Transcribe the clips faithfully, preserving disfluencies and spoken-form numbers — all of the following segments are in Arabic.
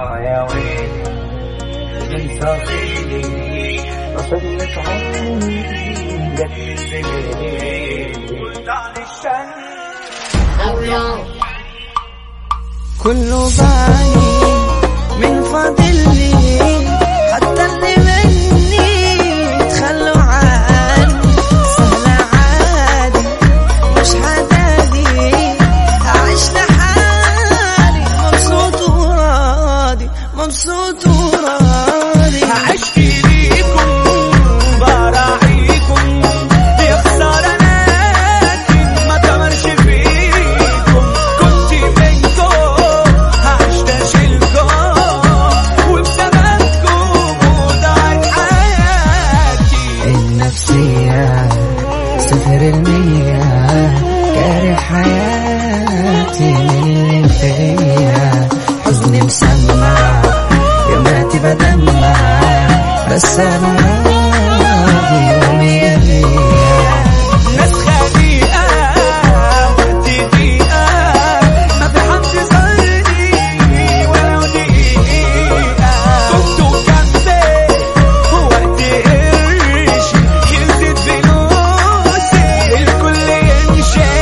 آه يا ويلي من صغيري وصلت عمري جت سنين عن الشن كله بعاني من فاضلي حتى اللي مني تخلوا عني سهلة عادي مش حدادي أعيش لحالي مبسوط وراضي مبسوط وراضي عشت ليكم براعيكم يا خسارة لكن ما تمرش فيكم كنت منكم عشت أشيلكم وبسببكم وضاعت حياتي النفسية صفر المية كاره حياتي من فيا حزني مسمع يوماتي بدمع بس أنا راضي يومي بيها ناس خليقة وقتي دقيقة ما في حد زارني ولو دقيقة كنتوا جنبي وقت قرشي خلصت فلوسي الكل يمشي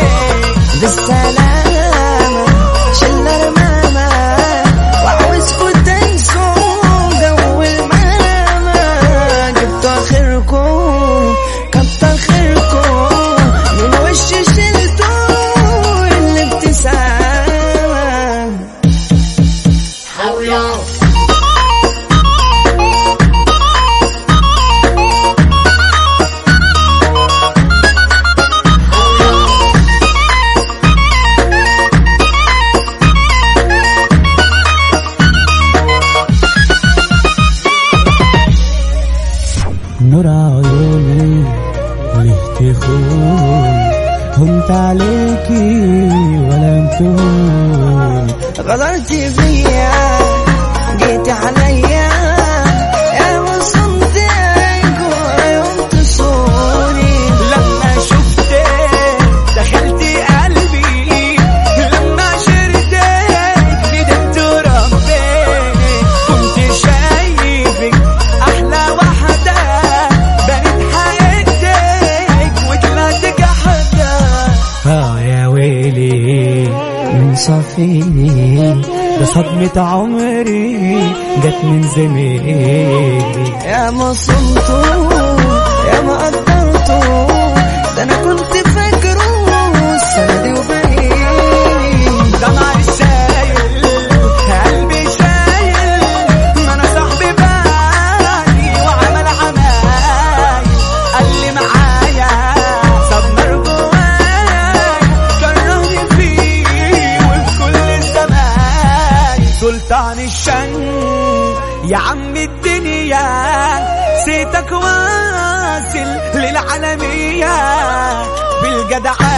بالسلامة شلة رمامة وعاوزكوا تنسوا جو الماما جبتوا آخركم كتر خيركم من وشي شلتوا الابتسامة حولوا نور عيوني ليه تخون هنت عليكي ولا انتون غدرتي بيا جيت عليا يا مصمتك ويوم تصوني لما شفتك دخلتي قلبي لما شرتك ندمت ربي كنت شايفك أحلى واحدة بنت حياتك وطلعت جحدة اه يا ويلي من صفيني ده صدمة عمري جت من زميلي يا ما صمتوا يا ما قدرتوا ده انا كنت فاكره السنة دي وبعيد دمع السايل قلبي شايل ما انا صاحبي بالي وعمل عمايل قال لي معايا صاب نار جوايا كرهني فيه وفي كل الزمان سلطان الشن يا عم الدنيا سيتك واصل للعالمية بالجدع